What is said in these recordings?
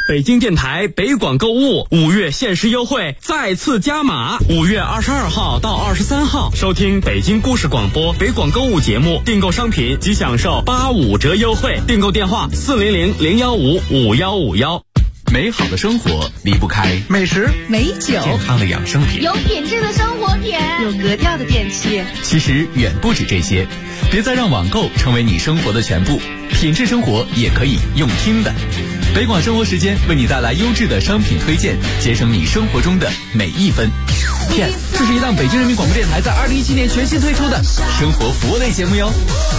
北京电台北广购物5月限时优惠再次加码，5月22号到23号，收听北京故事广播北广购物节目，订购商品即享受85折优惠，订购电话400-015-5151。 美好的生活离不开美食、 美酒、 健康的养生品、 有品质的生活品、 有格调的电器。 其实远不止这些，别再让网购成为你生活的全部，品质生活也可以用听的。北广生活时间为你带来优质的商品推荐，节省你生活中的每一分。Yes， 这是一档北京人民广播电台在2017年全新推出的生活服务类节目哟。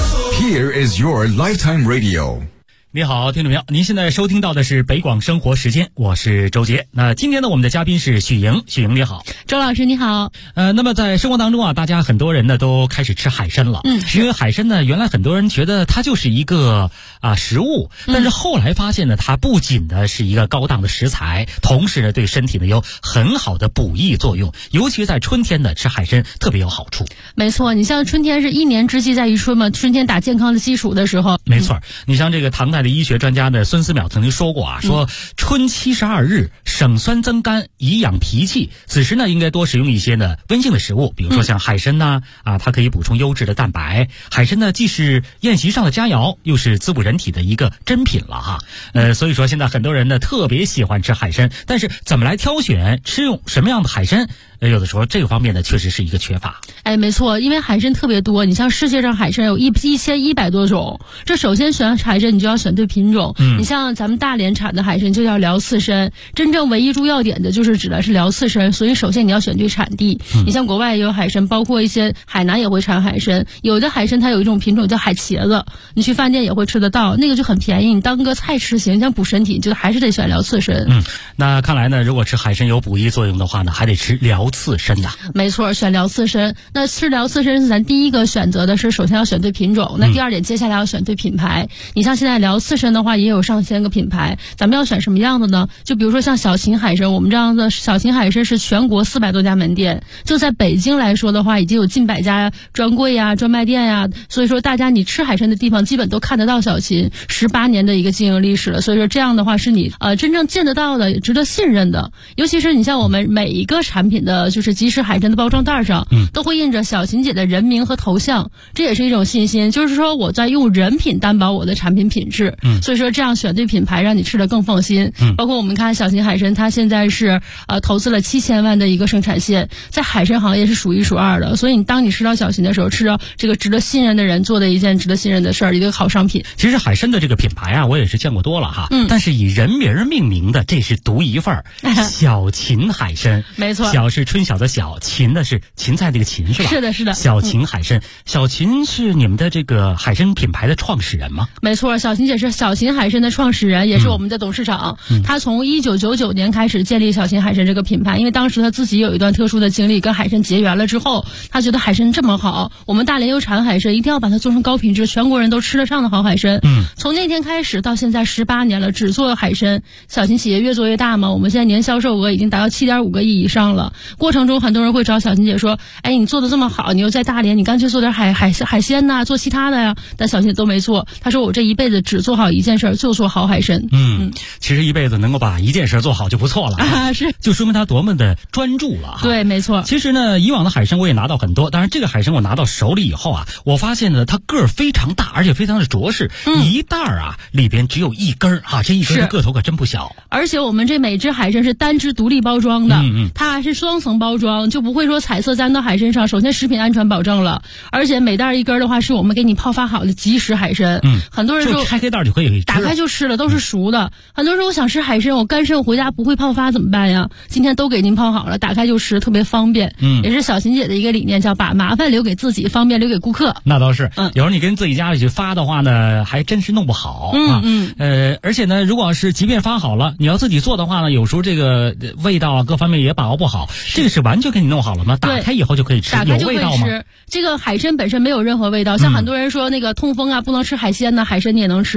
Here is your lifetime radio。 你好，听众朋友，您现在收听到的是北广生活时间，我是周杰。那今天呢，我们的嘉宾是许莹，许莹你好。 周老师你好。 那么在生活当中啊，大家很多人呢都开始吃海参了。因为海参呢，原来很多人觉得它就是一个食物，但是后来发现呢，它不仅呢是一个高档的食材，同时呢对身体呢有很好的补益作用，尤其是在春天呢吃海参特别有好处。 没错，你像春天是一年之计在于春嘛，春天打健康的基础的时候。 没错，你像这个唐代的医学专家呢孙思邈曾经说过啊，说春72日，省酸增甘，以养脾气。此时呢应该多食用一些呢温性的食物，比如说像海参呐，它可以补充优质的蛋白。海参呢既是宴席上的佳肴，又是滋补人体的一个珍品了哈。所以说现在很多人呢特别喜欢吃海参，但是怎么来挑选吃用什么样的海参，有的时候这个方面呢确实是一个缺乏。 没错，因为海参特别多，你像世界上海参有1100多种，这首先选海参你就要选对品种。你像咱们大连产的海参就叫辽刺参，真正唯一注要点的就是指的是辽刺参，所以首先你要选对产地。你像国外也有海参，包括一些海南也会产海参，有的海参它有一种品种叫海茄子，你去饭店也会吃得到，那个就很便宜，你当个菜吃行，像补身体就还是得选辽刺参。 那看来呢，如果吃海参有补益作用的话呢，还得吃辽刺参呐。 没错，选辽刺参。那吃辽刺参是咱第一个选择的是，首先要选对品种。那第二点，接下来要选对品牌。你像现在辽刺参的话，也有上千个品牌，咱们要选什么样的呢？就比如说像小秦海参，我们这样的小秦海参是全国400多家门店，就在北京来说的话，已经有近100家专柜呀、专卖店呀。所以说，大家你吃海参的地方基本都看得到小秦，18年的一个经营历史了。所以说，这样的话是你真正见得到的、值得信任的。尤其是你像我们每一个产品的就是即食海参的包装袋上，都会印着小秦姐的人名和头像，这也是一种信心，就是说我在用人品担保我的产品品质。所以说这样选对品牌，让你吃得更放心。包括我们看小秦海参，它现在是投资了7000万的一个生产线，在海参行业是数1数2的。所以当你吃到小秦的时候，吃到这个值得信任的人做的一件值得信任的事儿，一个好商品。 其实海参的这个品牌啊，我也是见过多了哈。但是以人名命名的，这是独一份儿。小秦海参， 没错， 小是春晓的小，秦的是芹菜这个芹是吧？ 是的，是的。 小秦海参，小秦是你们的这个海参品牌的创始人吗？ 没错，小秦姐是小秦海参的创始人，也是我们的董事长。他从1999年开始建立小秦海参这个品牌，因为当时他自己有一段特殊的经历，跟海参结缘了之后，他觉得海参这么好，我们大连有产海参，一定要把它做成高品质，全国人都吃得上的好海参。从那天开始到现在18年了，只做海参。小秦企业越做越大嘛，我们现在年销售额已经达到7.5个亿以上了。过程中很多人会找小秦姐说，你做的这么好，你又在大连，你干脆做点海鲜呐，做其他的呀。但小秦都没做，他说我这一辈子只做好一件事，就做好海参。 其实一辈子能够把一件事做好就不错了是， 就说明他多么的专注了。 对，没错。 其实呢，以往的海参我也拿到很多，当然这个海参我拿到手里以后啊，我发现呢它个儿非常大，而且非常的着实，一袋里边只有一根这一根的个头可真不小。 而且我们这每只海参是单只独立包装的，它还是双层包装，就不会说彩色沾到海参上，首先食品安全保证了，而且每袋一根的话是我们给你泡发好的即食海参。很多人说开黑袋就可以吃， 打开就吃了，都是熟的。很多人说我想吃海参，我干参我回家不会泡发怎么办呀？今天都给您泡好了，打开就吃，特别方便。也是小秦姐的一个理念，叫把麻烦留给自己，方便留给顾客。 那倒是，有时候你跟自己家里去发的话呢，还真是弄不好而且呢，如果是即便发好了，你要自己做的话呢，有时候这个味道各方面也把握不好。这个是完全给你弄好了吗？打开以后就可以吃， 打开就有味道吗？ 这个海参本身没有任何味道，像很多人说那个痛风不能吃海鲜呢，海参你也能吃。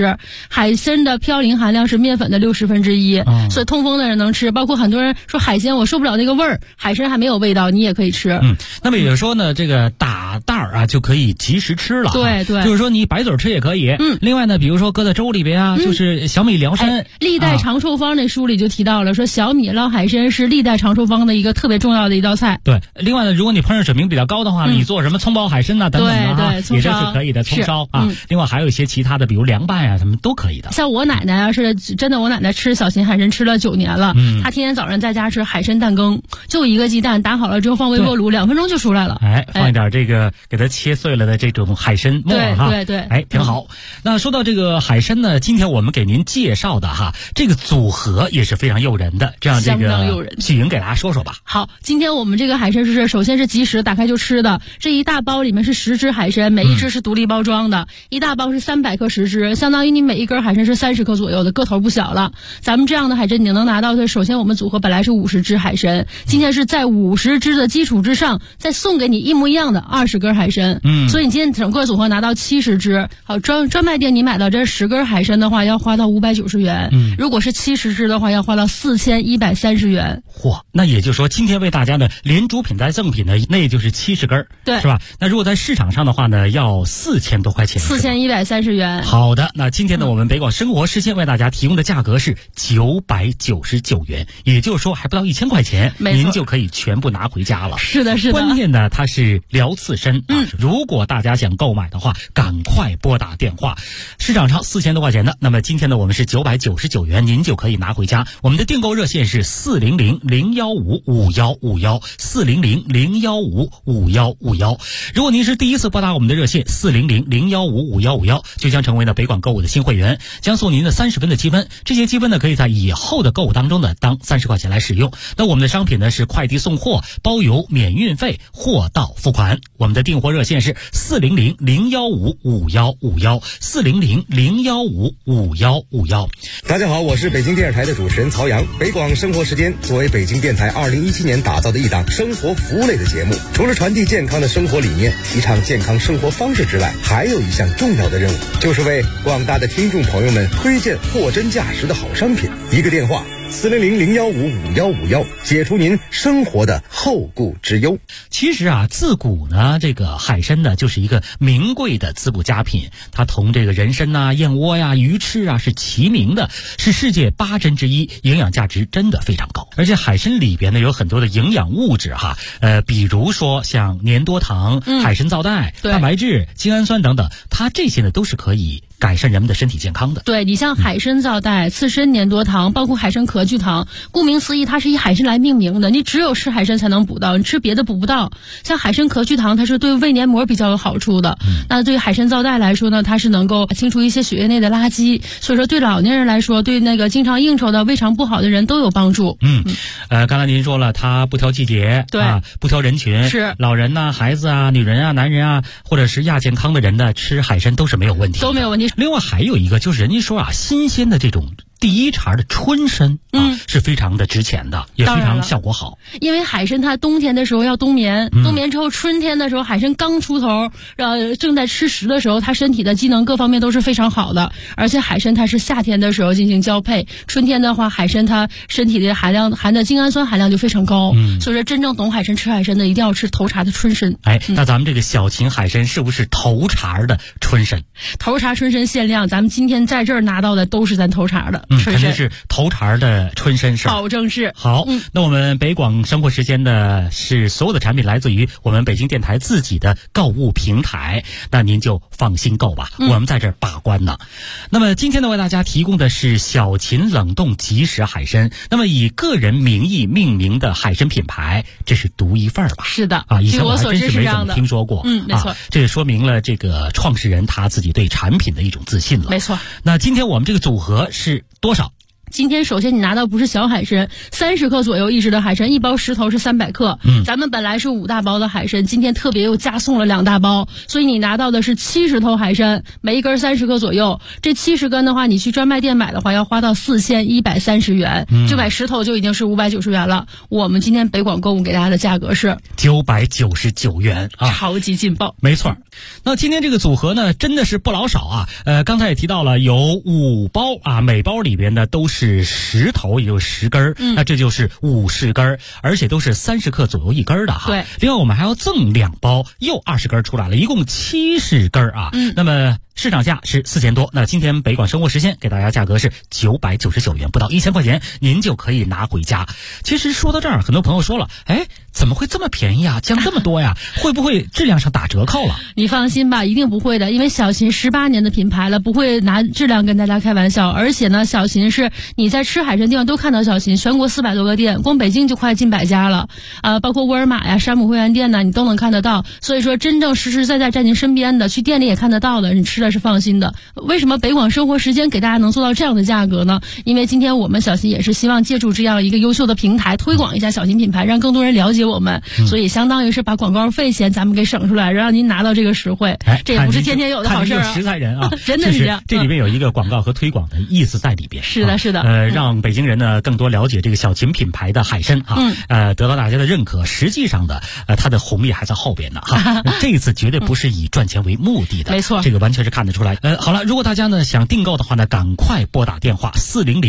吃。海参的嘌呤含量是面粉的1/60，所以痛风的人能吃。包括很多人说海鲜我受不了那个味儿，海参还没有味道，你也可以吃。 那么也说呢，这个打袋儿啊就可以及时吃了。 对对， 就是说你白嘴吃也可以。另外呢，比如说搁在粥里边啊，就是小米辽参。 历代长寿方那书里就提到了，说小米捞海参是历代长寿方的一个特别重要的一道菜。 对，另外呢，如果你烹饪水平比较高的话，你做什么葱爆海参呐等等的哈，也这是可以的，葱烧啊。另外还有一些其他的，比如凉拌啊什么都可以的。 像我奶奶啊，是真的，我奶奶吃小秦海参吃了9年了，她天天早上在家吃海参蛋羹，就1个鸡蛋打好了之后放微波炉2分钟就出来了。 放一点这个给它切碎了的这种海参末哈，对，挺好。那说到这个海参呢，今天我们给您介绍的哈，这个组合也是非常诱人的，这样这个许莹给大家说说吧。 好，今天我们这个海参是首先是即食，打开就吃的。这一大包里面是10只海参，每一只是独立包装的，一大包是300克10只，相当于你每一根海参是30克左右的，个头不小了。咱们这样的海参你能拿到的，首先我们组合本来是50只海参，今天是在50只的基础之上再送给你一模一样的20根海参，所以你今天整个组合拿到70只。好，专卖店你买到这10根海参的话要花到590元，如果是70只的话要花到4130元。 嚯，那也就是说今天为大家呢连主品带赠品呢，那也就是70根， 对， 是吧？那如果在市场上的话呢，要4000多块钱 ，4130元。 好的，那今天呢我们北广生活时间为大家提供的价格是999元，也就是说还不到1000块钱，您就可以全部拿回家了。 是的，是的。 关键呢它是辽刺参如果大家想购买的话，赶快拨打电话。市场上4000多块钱的，那么今天呢我们是999元，您就可以拿回家。我们的订购热线是400-015-5151，400-015-5151。如果您是第一次拨打我们的热线400-015-5151，就将成为了北广购物的新会员，将送您的30分的积分。这些积分呢可以在以后的购物当中呢当30块钱来使用。那我们的商品呢是快递送货，包邮免运费，货到付款。我们的订货热线是400-015-5151，400-015-5151。 大家好，我是北京电视台的主持人曹阳。北广生活时间作为北京电台2017年打造的一档生活服务类的节目，除了传递健康的生活理念，提倡健康生活方式之外，还有一项重要的任务，就是为广大的听众朋友们推荐货真价实的好商品。一个电话400-015-5151，解除您生活的后顾之忧。 其实啊，自古呢，这个海参呢就是一个名贵的滋补佳品，它同这个人参呐、燕窝呀、鱼翅啊是齐名的，是世界8珍之一，营养价值真的非常高。而且海参里边呢有很多的营养物质哈，比如说像粘多糖、海参皂苷、蛋白质、精氨酸等等，它这些呢都是可以改善人们的身体健康的。 对，你像海参皂苷、刺参粘多糖，包括海参壳聚糖，顾名思义它是以海参来命名的，你只有吃海参才能补到，你吃别的补不到。像海参壳聚糖它是对胃黏膜比较有好处的，那对于海参皂苷来说呢，它是能够清除一些血液内的垃圾，所以说对老年人来说，对那个经常应酬的胃肠不好的人都有帮助。 刚才您说了它不挑季节， 对不挑人群， 是老人呐、孩子啊、女人啊、男人啊，或者是亚健康的人呢，吃海参都是没有问题的， 都没有问题。 另外还有一个就是人家说啊，新鲜的这种第一茬的春参是非常的值钱的，也非常效果好。 因为海参它冬天的时候要冬眠，冬眠之后春天的时候海参刚出头，正在吃食的时候，它身体的机能各方面都是非常好的。而且海参它是夏天的时候进行交配，春天的话海参它身体的含的精氨酸含量就非常高，所以说真正懂海参吃海参的一定要吃头茬的春参。 那咱们这个小秦海参是不是头茬的春参？ 头茬春参限量，咱们今天在这儿拿到的都是咱头茬的。 肯定是头茬的春参是吧？ 保证是。 好，那我们北广生活时间的是所有的产品来自于我们北京电台自己的购物平台，那您就放心购吧，我们在这儿把关呢。那么今天呢为大家提供的是小秦冷冻即食海参，那么以个人名义命名的海参品牌，这是独一份吧？ 是的以前我还真是没怎么听说过。 没错， 这也说明了这个创始人他自己对产品的一种自信了。 没错。 那今天我们这个组合是多少？ 今天首先你拿到不是小海参，30克左右1只的海参，一包10头是300克。咱们本来是5大包的海参，今天特别又加送了2大包，所以你拿到的是70头海参，每一根30克左右。这70根的话，你去专卖店买的话，要花到4130元，就买10头就已经是590元了。我们今天北广购物给大家的价格是 999元啊， 超级劲爆。 没错。那今天这个组合呢，真的是不老少啊。刚才也提到了有5包啊，每包里边呢都是10头，也就是10根那这就是50根而且都是30克左右1根的哈。 对。 另外我们还要赠2包，又20根出来了，一共70根啊。那么市场价是4000多，那今天北广生活时鲜给大家价格是999元，不到1000块钱您就可以拿回家。其实说到这儿，很多朋友说了，怎么会这么便宜啊，降这么多呀？会不会质量上打折扣了？ 你放心吧，一定不会的，因为小秦18年的品牌了，不会拿质量跟大家开玩笑。而且呢，小秦是你在吃海参地方都看到小秦，全国400多个店，光北京就快近100家了，包括沃尔玛呀、山姆会员店呢，你都能看得到。所以说，真正实实在在在您身边的，去店里也看得到的，你吃的是放心的。为什么北广生活时间给大家能做到这样的价格呢？因为今天我们小秦也是希望借助这样一个优秀的平台，推广一下小秦品牌，让更多人了解我们，所以相当于是把广告费钱咱们给省出来，让您拿到这个实惠。这也不是天天有的好事啊！ 实在人啊， 真的是这样。 这里面有一个广告和推广的意思在里边。 是的，是的。 让北京人呢更多了解这个小秦品牌的海参啊，得到大家的认可。实际上的它的红利还在后边呢哈。这一次绝对不是以赚钱为目的的， 没错， 这个完全是看得出来。好了，如果大家呢想订购的话呢，赶快拨打电话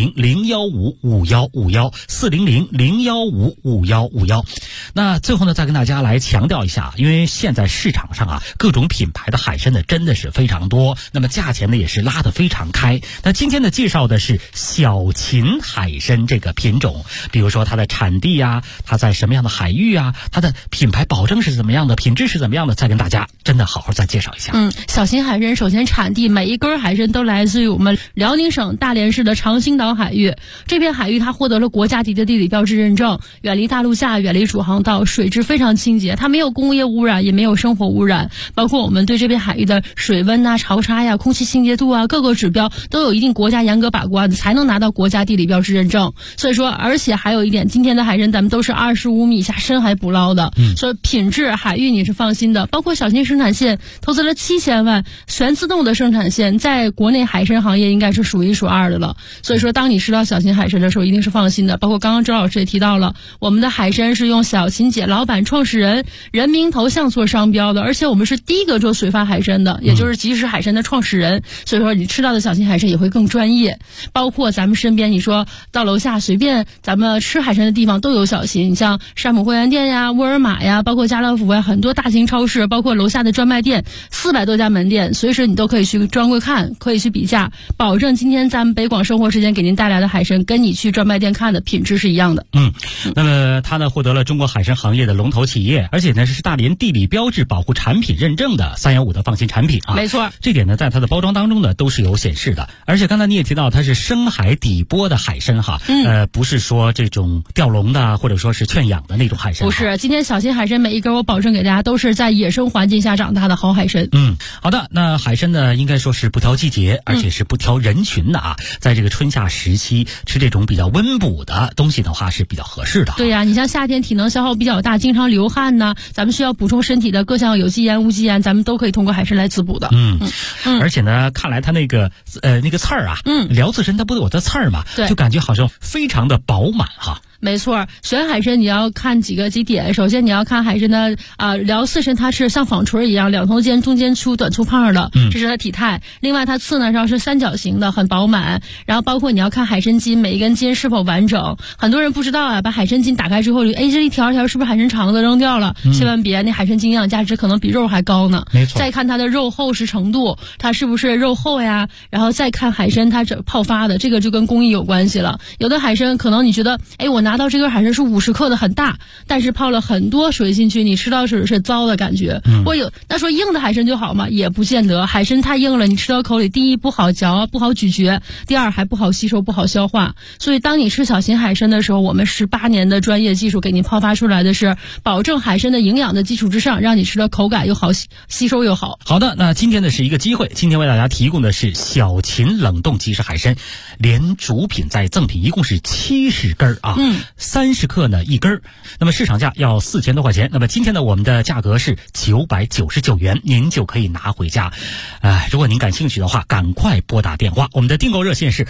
400-015-5151，400-015-5151。那最后呢，再跟大家来强调一下，因为现在市场上啊，各种品牌的海参呢真的是非常多，那么价钱呢也是拉得非常开。那今天呢介绍的是小秦海参这个品种，比如说它的产地啊，它在什么样的海域啊，它的品牌保证是怎么样的，品质是怎么样的，再跟大家真的好好再介绍一下。 小秦海参首先产地每一根海参都来自于我们辽宁省大连市的长兴岛海域，这片海域它获得了国家级的地理标志认证，远离大陆下，远离主航道，水质非常清洁，它没有工业污染，也没有生活污染，包括我们对这片海域的水温啊、潮差呀、空气清洁度啊，各个指标都有一定国家严格把关，才能拿到国家地理标志认证。所以说，而且还有一点，今天的海参咱们都是25米以下深海捕捞的，所以品质海域你是放心的。包括小秦生产线投资了7000万，全自动的生产线，在国内海参行业应该是数1数2的了。所以说，当你吃到小秦海参的时候，一定是放心的。包括刚刚周老师也提到了，我们的海参是用小秦姐老板创始人人名头像做商标的，而且我们是第一个做水发海参的，也就是即食海参的创始人。所以说，你吃到的小秦海参也会更专业。包括咱们身边，你说到楼下随便咱们吃海参的地方都有小秦，你像山姆会员店呀、沃尔玛呀，包括家乐福呀，很多大型超市，包括楼下的专卖店，400多家门店，随时你都可以去专柜看，可以去比价，保证今天咱们北广生活时间给您带来的海参跟你去专卖店看的品质是一样的。 那么它呢获得了中国海参行业的龙头企业，而且呢是大连地理标志保护产品认证的315的放心产品啊。 没错， 这点呢在它的包装当中呢都是有显示的。而且刚才你也提到它是深海底波的海参哈，不是说这种钓笼的或者说是圈养的那种海参。 不是，今天小秦海参每一根我保证给大家都是在野生环境下长大的好海参。 好的，那海参呢应该说是不挑季节，而且是不挑人群的啊。在这个春夏时期吃这种比较温补的东西的话是比较合适的。 对呀，你像夏天体能消耗比较大，经常流汗呢，咱们需要补充身体的各项有机盐、无机盐，咱们都可以通过海参来滋补的。 而且呢，看来它那个刺儿啊，辽刺参它不都有的刺儿嘛，就感觉好像非常的饱满哈。 没错，选海参你要看几点。首先你要看海参的辽刺参，它是像纺锤一样，两头尖，中间粗短粗胖的，这是它体态。另外它刺呢是三角形的，很饱满。然后包括你要看海参筋，每一根筋是否完整。很多人不知道啊，把海参筋打开之后，这一条条是不是海参肠子扔掉了？千万别，那海参筋营养价值可能比肉还高呢。 没错。 再看它的肉厚实程度，它是不是肉厚呀？然后再看海参它泡发的，这个就跟工艺有关系了。有的海参可能你觉得，我拿拿到这根海参是50克的，很大，但是泡了很多水进去，你吃到是糟的感觉。那说硬的海参就好吗？也不见得，海参太硬了，你吃到口里，第一不好嚼，不好咀嚼，第二还不好吸收，不好消化。所以当你吃小秦海参的时候，我们18年的专业技术给您泡发出来的是保证海参的营养的基础之上，让你吃的口感又好，吸收又好。 好的，那今天呢是一个机会，今天为大家提供的是小秦冷冻即食海参，连主品再赠品，一共是70根啊，30克呢1根，那么市场价要4000多块钱，那么今天呢我们的价格是999元，您就可以拿回家。如果您感兴趣的话，赶快拨打电话，我们的订购热线是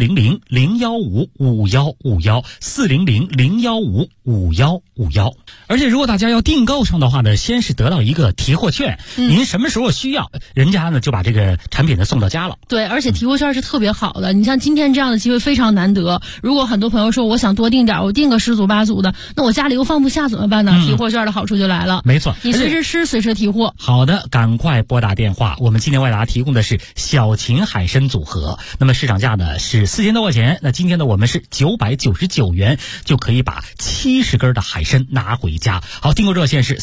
400-015-5151，400-015-5151。而且如果大家要订购上的话呢，先是得到一个提货券，您什么时候需要，人家呢就把这个产品呢送到家了。 对，而且提货券是特别好的，你像今天这样的机会非常难得。如果很多朋友说我想多订点，我订个10组8组的，那我家里又放不下怎么办呢？提货券的好处就来了。 没错， 你随时吃随时提货。 好的，赶快拨打电话。我们今天为大家提供的是小秦海参组合，那么市场价呢是4000多块钱，那今天呢我们是999元就可以把70根的海参拿回家。好，订购热线是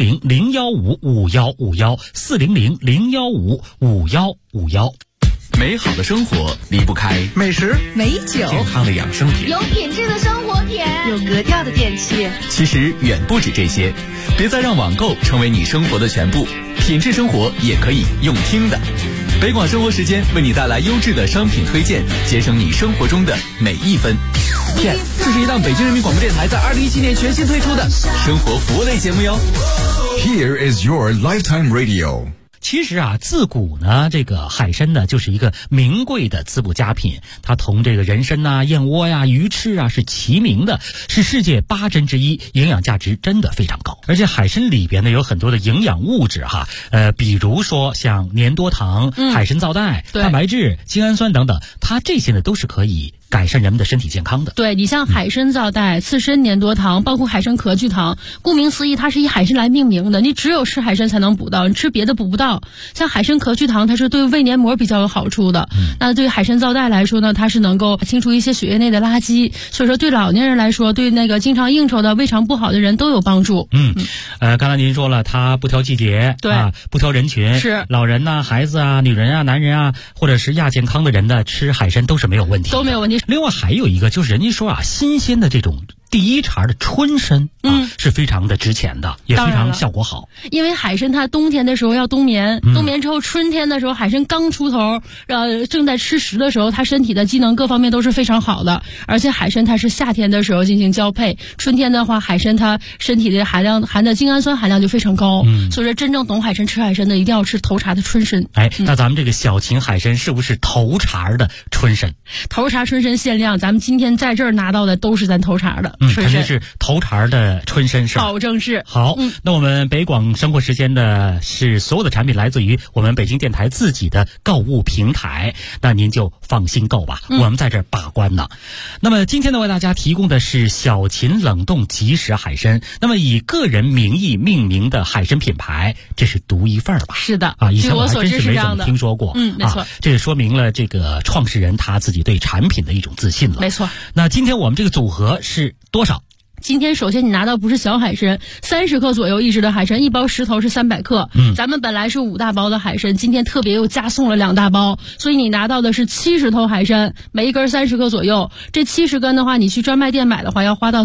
400-015-5151，400-015-5151。 美好的生活离不开美食、 美酒， 健康的养生品， 有品质的生活品， 有格调的电器。 其实远不止这些，别再让网购成为你生活的全部，品质生活也可以用听的。北广生活时间为你带来优质的商品推荐，节省你生活中的每一分。Yes， 这是一档北京人民广播电台在2017年全新推出的生活服务类节目哟。 Here is your lifetime radio。 其实啊，自古呢，这个海参呢就是一个名贵的滋补佳品，它同这个人参呐、燕窝呀、鱼翅啊是齐名的，是世界8珍之一，营养价值真的非常高。而且海参里边呢有很多的营养物质哈，比如说像粘多糖、海参皂苷、蛋白质、精氨酸等等，它这些呢都是可以改善人们的身体健康的。 对，你像海参皂苷、刺参粘多糖，包括海参壳聚糖，顾名思义，它是以海参来命名的。你只有吃海参才能补到，你吃别的补不到。像海参壳聚糖，它是对胃黏膜比较有好处的。那对海参皂苷来说呢，它是能够清除一些血液内的垃圾，所以说对老年人来说，对那个经常应酬的、胃肠不好的人都有帮助。 刚才您说了，它不挑季节， 对啊，不挑人群， 是老人呐、孩子啊、女人啊、男人啊，或者是亚健康的人呢，吃海参都是没有问题的， 都没有问题。 另外还有一个就是人家说啊，新鲜的这种第一茬的春参是非常的值钱的，也非常效果好。 因为海参它冬天的时候要冬眠，冬眠之后春天的时候海参刚出头，正在吃食的时候，它身体的机能各方面都是非常好的。而且海参它是夏天的时候进行交配，春天的话海参它身体的含的精氨酸含量就非常高，所以说真正懂海参吃海参的一定要吃头茬的春参。 那咱们这个小秦海参是不是头茬的春参？ 头茬春参限量，咱们今天在这儿拿到的都是咱头茬的。 肯定是头茬的春参是吧？ 保证是。 好，那我们北广生活时间的是所有的产品来自于我们北京电台自己的购物平台，那您就放心购吧，我们在这儿把关呢。那么今天呢，为大家提供的是小秦冷冻即食海参，那么以个人名义命名的海参品牌，这是独一份吧？ 是的啊，以前我还真是没怎么听说过。 没错， 这也说明了这个创始人他自己对产品的一种自信了。 没错。 那今天我们这个组合是多少？ 今天首先你拿到不是小海参，30克左右1只的海参，一包石头是300克。咱们本来是5大包的海参，今天特别又加送了2大包，所以你拿到的是70头海参，每一根30克左右。这70根的话，你去专卖店买的话要花到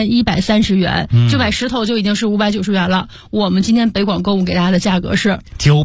4130元，就买10头就已经是590元了。我们今天北广购物给大家的价格是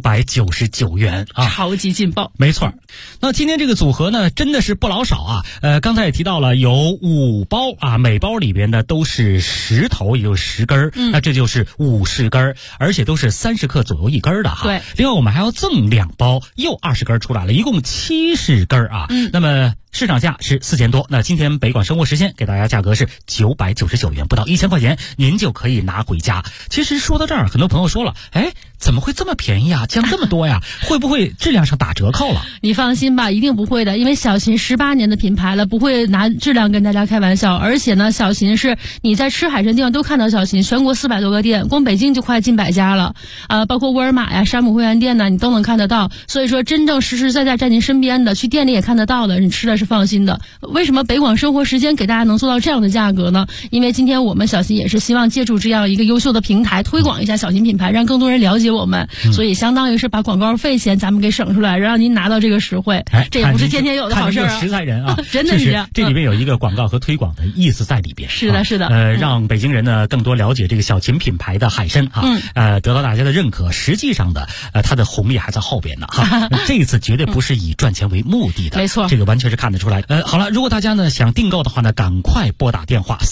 999元啊， 超级劲爆。 没错。那今天这个组合呢，真的是不老少啊。刚才也提到了有5包啊，每包里边呢都是10头，也就是10根那这就是50根，而且都是30克左右1根的哈。 对。 另外我们还要赠2包，又20根出来了，一共70根啊。那么市场价是4000多，那今天北广生活时间给大家价格是999元，不到1000块钱您就可以拿回家。其实说到这儿，很多朋友说了， 怎么会这么便宜啊？降这么多呀？会不会质量上打折扣了？ 你放心吧，一定不会的，因为小秦18年的品牌了，不会拿质量跟大家开玩笑。而且呢，小秦是你在吃海参地方都看到小秦，全国400多个店，光北京就快近100家了，包括沃尔玛呀、山姆会员店呢，你都能看得到。所以说，真正实实在在在您身边的，去店里也看得到的，你吃的是放心的。为什么北广生活时间给大家能做到这样的价格呢？因为今天我们小秦也是希望借助这样一个优秀的平台，推广一下小秦品牌，让更多人了解我们，所以相当于是把广告费钱咱们给省出来，让您拿到这个实惠。这也不是天天有的好事啊！ 实在人啊， 真的是这样。 这里面有一个广告和推广的意思在里边。 是的，是的。 让北京人呢更多了解这个小秦品牌的海参得到大家的认可。实际上的它的红利还在后边呢这一次绝对不是以赚钱为目的的， 没错， 这个完全是看得出来。好了，如果大家呢想订购的话呢，赶快拨打电话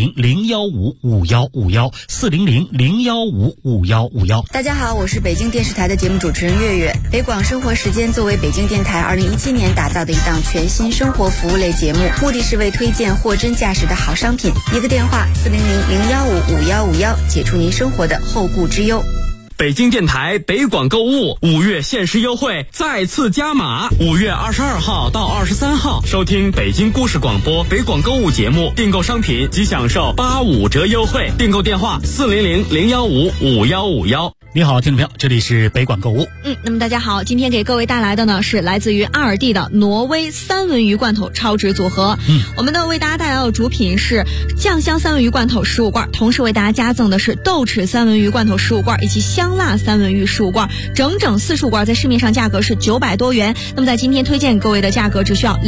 400-015-5151，400-015-5151。 大家好，我是北京电视台的节目主持人月月。北广生活时间作为北京电台2017年打造的一档全新生活服务类节目，目的是为推荐货真价实的好商品。一个电话400-015-5151，解除您生活的后顾之忧。 北京电台北广购物5月限时优惠再次加码，5月22号到23号，收听北京故事广播北广购物节目，订购商品即享受85折优惠。订购电话400-015-5151。 你好，听众朋友，这里是北广购物。 那么大家好，今天给各位带来的呢是来自于阿尔蒂的挪威三文鱼罐头超值组合。我们的为大家带来的主品是酱香三文鱼罐头15罐，同时为大家加赠的是豆豉三文鱼罐头15罐以及香辣三文鱼15罐，整整40罐，在市面上价格是900多元。那么在今天推荐各位的价格只需要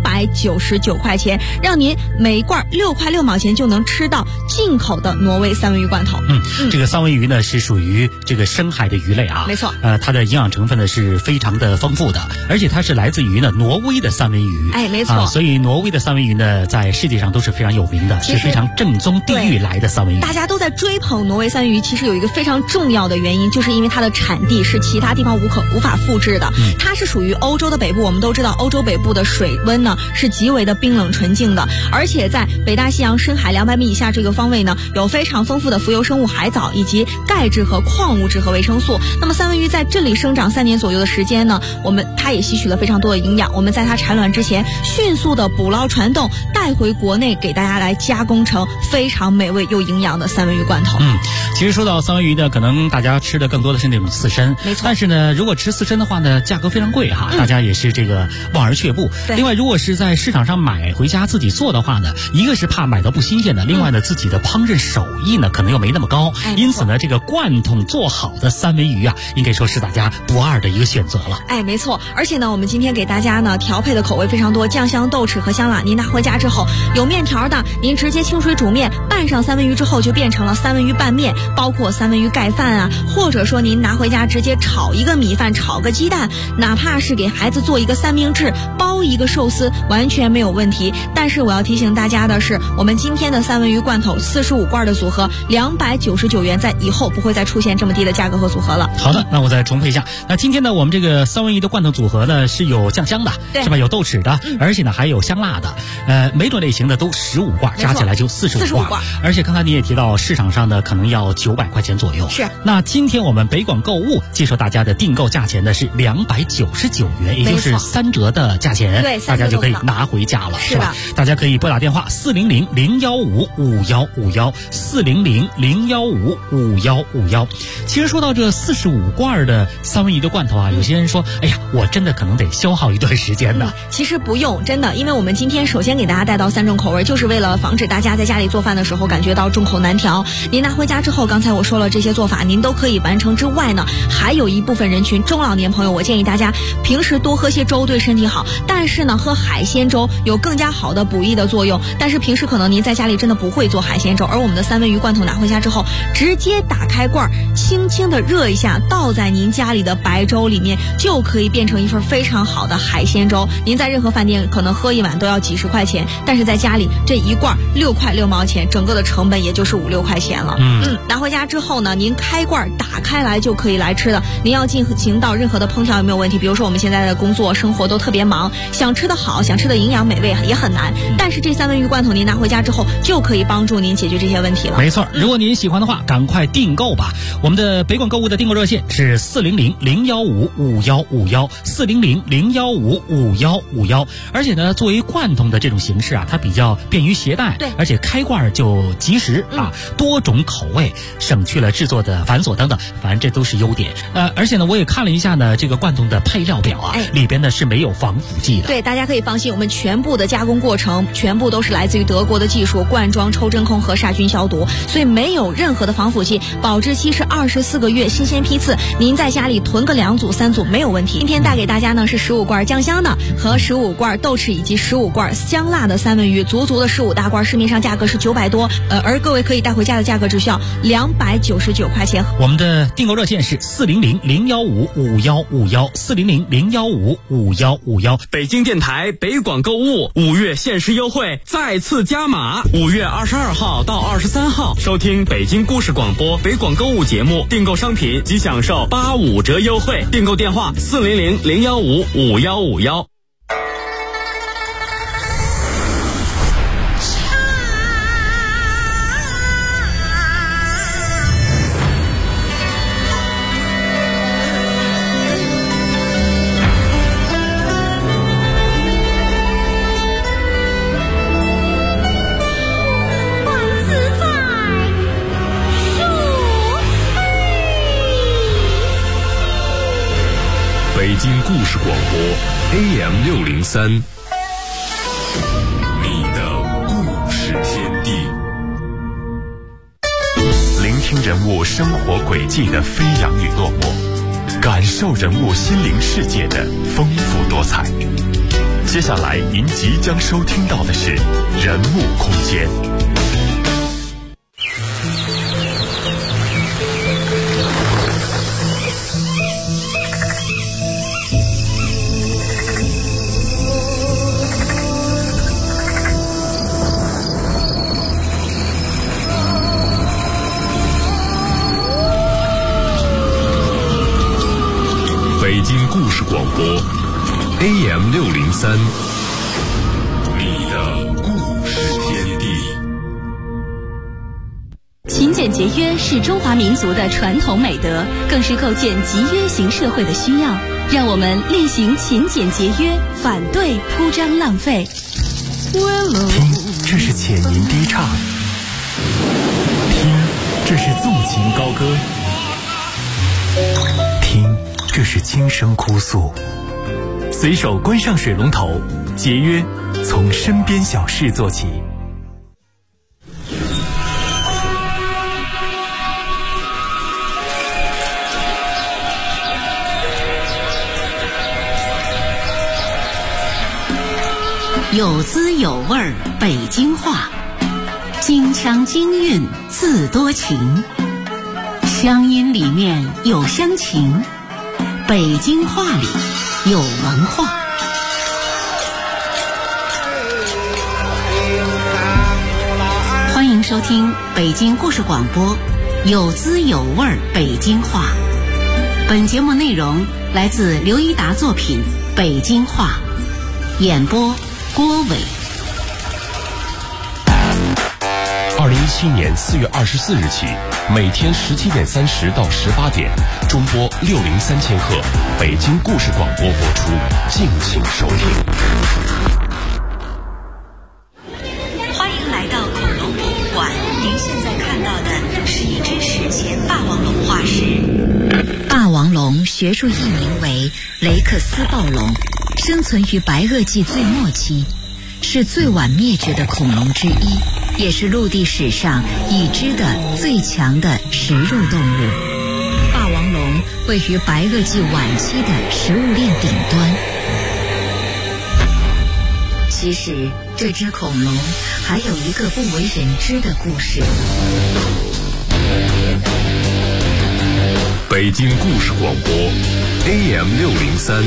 299块钱，让您每一罐6块6毛钱就能吃到进口的挪威三文鱼罐头。 这个三文鱼呢是属于这个深海的鱼类啊， 没错。 它的营养成分呢是非常的丰富的，而且它是来自于呢挪威的三文鱼。 没错。 所以挪威的三文鱼呢在世界上都是非常有名的，是非常正宗地域来的三文鱼。 大家都在追捧挪威三文鱼，其实有一个非常重要的原因，就是因为它的产地是其他地方无法复制的。它是属于欧洲的北部，我们都知道欧洲北部的水温呢是极为的冰冷纯净的，而且在北大西洋深海200米以下这个方位呢，有非常丰富的浮游生物海藻以及钙质和矿物质和维生素。那么三文鱼在这里生长3年左右的时间呢，它也吸取了非常多的营养。我们在它产卵之前迅速的捕捞传动，带回国内给大家来加工成非常美味又营养的三文鱼罐头。 其实说到三文鱼呢，可能大家吃的更多的是那种刺身， 没错。 但是呢，如果吃刺身的话呢，价格非常贵大家也是这个望而却步。另外，如果是在市场上买回家自己做的话呢，一个是怕买到不新鲜的，另外呢，自己的烹饪手艺呢可能又没那么高，因此呢，这个罐头做好的三文鱼应该说是大家不二的一个选择了。 没错。而且呢，我们今天给大家呢调配的口味非常多，酱香、豆豉和香辣。您拿回家之后，有面条的，您直接清水煮面，拌上三文鱼之后就变成了三文鱼拌面，包括三文鱼盖饭或者说您拿回家直接炒一个米饭，炒个鸡蛋，哪怕是给孩子做一个三明治，包一个寿司，完全没有问题。但是我要提醒大家的是，我们今天的三文鱼罐头45罐的组合299元，在以后不会再出现这么低的价格和组合了。 好的，那我再重复一下。那今天呢，我们这个三文鱼的罐头组合呢是有酱香的，是吧？有豆豉的，而且呢还有香辣的。每种类型的都15罐，加起来就45罐。而且刚才你也提到，市场上呢可能要900块钱左右。 是。 那今天我们北广购物介绍大家的订购价钱呢是299元，也就是3折的价钱。 对， 大家就可以拿回家了，是吧？大家可以拨打电话400-015-5151，400-015-5151。其实说到这45罐的三文鱼的罐头有些人说，哎呀，我真的可能得消耗一段时间的。 其实不用，真的，因为我们今天首先给大家带到3种口味，就是为了防止大家在家里做饭的时候感觉到众口难调。您拿回家之后，刚才我说了这些做法您都可以完成之外呢，还有一部分人群中老年朋友，我建议大家平时多喝些粥对身体好，但是呢喝海鲜粥有更加好的补益的作用。但是平时可能您在家里真的不会做海鲜粥，而我们的三文鱼罐头拿回家之后，直接打开罐，轻轻的热一下，倒在您家里的白粥里面，就可以变成一份非常好的海鲜粥。您在任何饭店可能喝一碗都要几十块钱，但是在家里这一罐6块6毛钱，整个的成本也就是5、6块钱了。拿回家之后呢，您开罐打开来就可以来吃的。您要进行到任何的烹调也没有问题，比如说我们现在的工作生活都特别忙，想吃的好，想吃的营养美味也很难，但是这三文鱼罐头您拿回家之后就可以帮助您解决这些问题了。 没错，如果您喜欢的话，赶快订购吧。我们的的北广购物的订购热线是400-015-5151，400-015-5151。而且呢，作为罐桶的这种形式啊，它比较便于携带， 对， 而且开罐就及时啊，多种口味，省去了制作的繁琐等等，反正这都是优点。而且呢，我也看了一下呢，这个罐桶的配料表啊，里边呢是没有防腐剂的。 对，大家可以放心，我们全部的加工过程全部都是来自于德国的技术，灌装、抽真空和杀菌消毒，所以没有任何的防腐剂，保质期是24个月，新鲜批次，您在家里囤个2组3组没有问题。今天带给大家呢是15罐酱香的和15罐豆豉以及15罐香辣的三文鱼，足的15大罐，市面上价格是900多，而各位可以带回家的价格只需要299块钱。 我们的订购热线是400-015-5151，400-015-5151。 北京电台北广购物5月限时优惠再次加码，5月22号到23号，收听北京故事广播北广购物节目，订购商品即享受85折优惠。订购电话400-015-5151。 北京故事广播 AM603， 你的故事天地。聆听人物生活轨迹的飞扬与落寞，感受人物心灵世界的丰富多彩。接下来您即将收听到的是人物空间。北京故事广播 AM603， 你的故事天地。 勤俭节约是中华民族的传统美德，更是构建集约型社会的需要。让我们厉行勤俭节约，反对铺张浪费。 听，这是浅吟低唱；听，这是纵情高歌；听，这是轻声哭诉。随手关上水龙头，节约从身边小事做起。 有滋有味儿北京话，京腔京韵字多情，乡音里面有乡情，北京话里有文化。欢迎收听北京故事广播有滋有味儿北京话。本节目内容来自刘一达作品《北京话》，演播郭伟。 2017年4月24日起，每天17点30到18点，中波603千赫，北京故事广播播出，敬请收听。 欢迎来到恐龙博物馆，您现在看到的是一只史前霸王龙化石。霸王龙学术译名为雷克斯暴龙，生存于白垩纪最末期，是最晚灭绝的恐龙之一，也是陆地史上已知的最强的食肉动物。霸王龙位于白垩纪晚期的食物链顶端。其实这只恐龙还有一个不为人知的故事。 北京故事广播 AM603，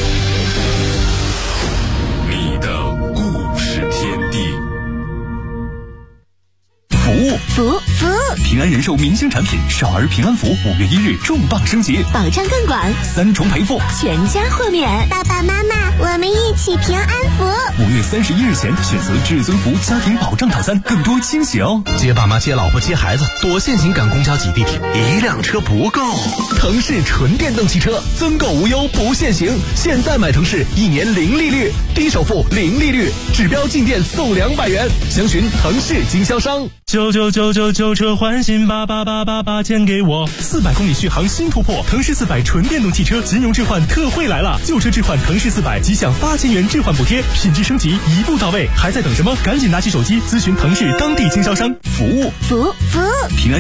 你的故事天地。 服务平安人寿明星产品少儿平安符5月1日重磅升级， 保障更广 ，3重赔付， 全家豁免。 爸爸妈妈，我们一起平安符。 5月31日前选择至尊福家庭保障套餐，更多惊喜哦！ 接爸妈、接老婆、接孩子，躲现行赶公交挤地铁，一辆车不够。腾势纯电动汽车增购无忧不限行，现在买腾势1年零利率，低首付零利率，指标进店送200元，详询腾势经销商。 99999旧车换新，88888钱给我。400公里续航新突破，腾势400纯电动汽车金融置换特惠来了，旧车置换腾势400即享8000元置换补贴，品质升级一步到位，还在等什么？赶紧拿起手机咨询腾势当地经销商，服务平安